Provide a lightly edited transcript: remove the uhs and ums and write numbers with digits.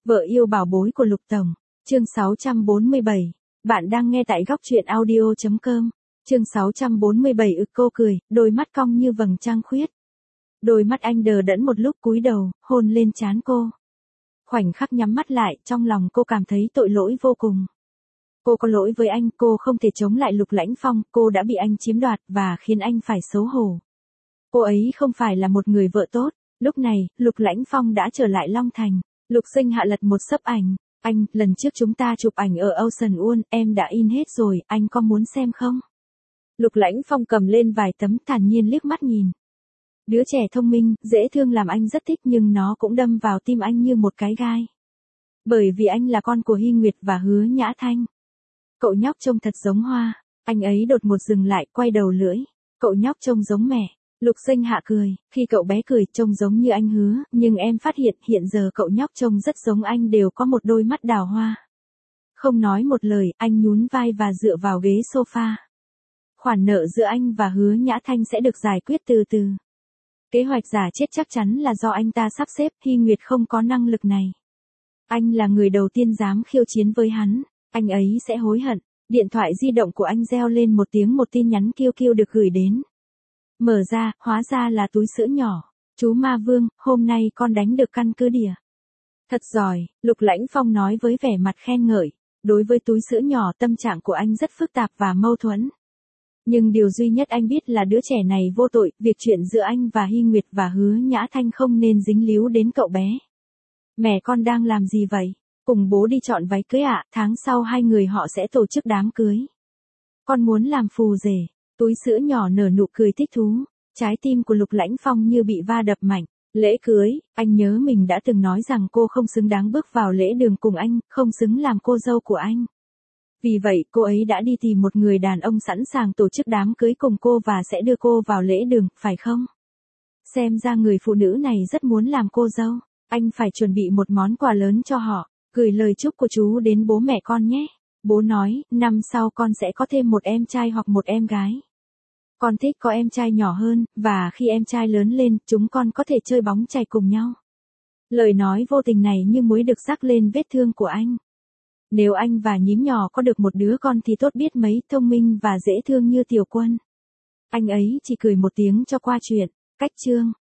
Vợ yêu bảo bối của Lục Tổng. Chương 647. Bạn đang nghe tại góc truyện audio.com. Chương 647 cô cười, đôi mắt cong như vầng trăng khuyết. Đôi mắt anh đờ đẫn một lúc cúi đầu, hôn lên trán cô. Khoảnh khắc nhắm mắt lại, trong lòng cô cảm thấy tội lỗi vô cùng. Cô có lỗi với anh, cô không thể chống lại Lục Lãnh Phong, cô đã bị anh chiếm đoạt và khiến anh phải xấu hổ. Cô ấy không phải là một người vợ tốt. Lúc này, Lục Lãnh Phong đã trở lại Long Thành. Lục Sinh Hạ lật một xấp ảnh. Anh, lần trước chúng ta chụp ảnh ở Ocean World, em đã in hết rồi, anh có muốn xem không? Lục Lãnh Phong cầm lên vài tấm, thản nhiên liếc mắt nhìn. Đứa trẻ thông minh, dễ thương làm anh rất thích, nhưng nó cũng đâm vào tim anh như một cái gai. Bởi vì anh là con của Hy Nguyệt và Hứa Nhã Thanh. Cậu nhóc trông thật giống Hoa. Anh ấy đột ngột dừng lại, quay đầu lưỡi. Cậu nhóc trông giống mẹ. Lục Sinh Hạ cười, khi cậu bé cười trông giống như anh Hứa, nhưng em phát hiện giờ cậu nhóc trông rất giống anh, đều có một đôi mắt đào hoa. Không nói một lời, anh nhún vai và dựa vào ghế sofa. Khoản nợ giữa anh và Hứa Nhã Thanh sẽ được giải quyết từ từ. Kế hoạch giả chết chắc chắn là do anh ta sắp xếp, Hy Nguyệt không có năng lực này. Anh là người đầu tiên dám khiêu chiến với hắn, anh ấy sẽ hối hận. Điện thoại di động của anh reo lên một tiếng, một tin nhắn kêu kêu được gửi đến. Mở ra, hóa ra là túi sữa nhỏ. Chú Ma Vương, hôm nay con đánh được căn cứ địa. Thật giỏi, Lục Lãnh Phong nói với vẻ mặt khen ngợi. Đối với túi sữa nhỏ, tâm trạng của anh rất phức tạp và mâu thuẫn. Nhưng điều duy nhất anh biết là đứa trẻ này vô tội, việc chuyện giữa anh và Hy Nguyệt và Hứa Nhã Thanh không nên dính líu đến cậu bé. Mẹ con đang làm gì vậy? Cùng bố đi chọn váy cưới ạ, tháng sau hai người họ sẽ tổ chức đám cưới. Con muốn làm phù rể. Túi sữa nhỏ nở nụ cười thích thú. Trái tim của Lục Lãnh Phong như bị va đập mạnh. Lễ cưới, anh nhớ mình đã từng nói rằng cô không xứng đáng bước vào lễ đường cùng anh, không xứng làm cô dâu của anh. Vì vậy, cô ấy đã đi tìm một người đàn ông sẵn sàng tổ chức đám cưới cùng cô và sẽ đưa cô vào lễ đường, phải không? Xem ra người phụ nữ này rất muốn làm cô dâu. Anh phải chuẩn bị một món quà lớn cho họ. Gửi lời chúc của chú đến bố mẹ con nhé. Bố nói, năm sau con sẽ có thêm một em trai hoặc một em gái. Con thích có em trai nhỏ hơn, và khi em trai lớn lên, chúng con có thể chơi bóng chày cùng nhau. Lời nói vô tình này như muối được rắc lên vết thương của anh. Nếu anh và nhím nhỏ có được một đứa con thì tốt biết mấy, thông minh và dễ thương như Tiểu Quân. Anh ấy chỉ cười một tiếng cho qua chuyện. Cách chương.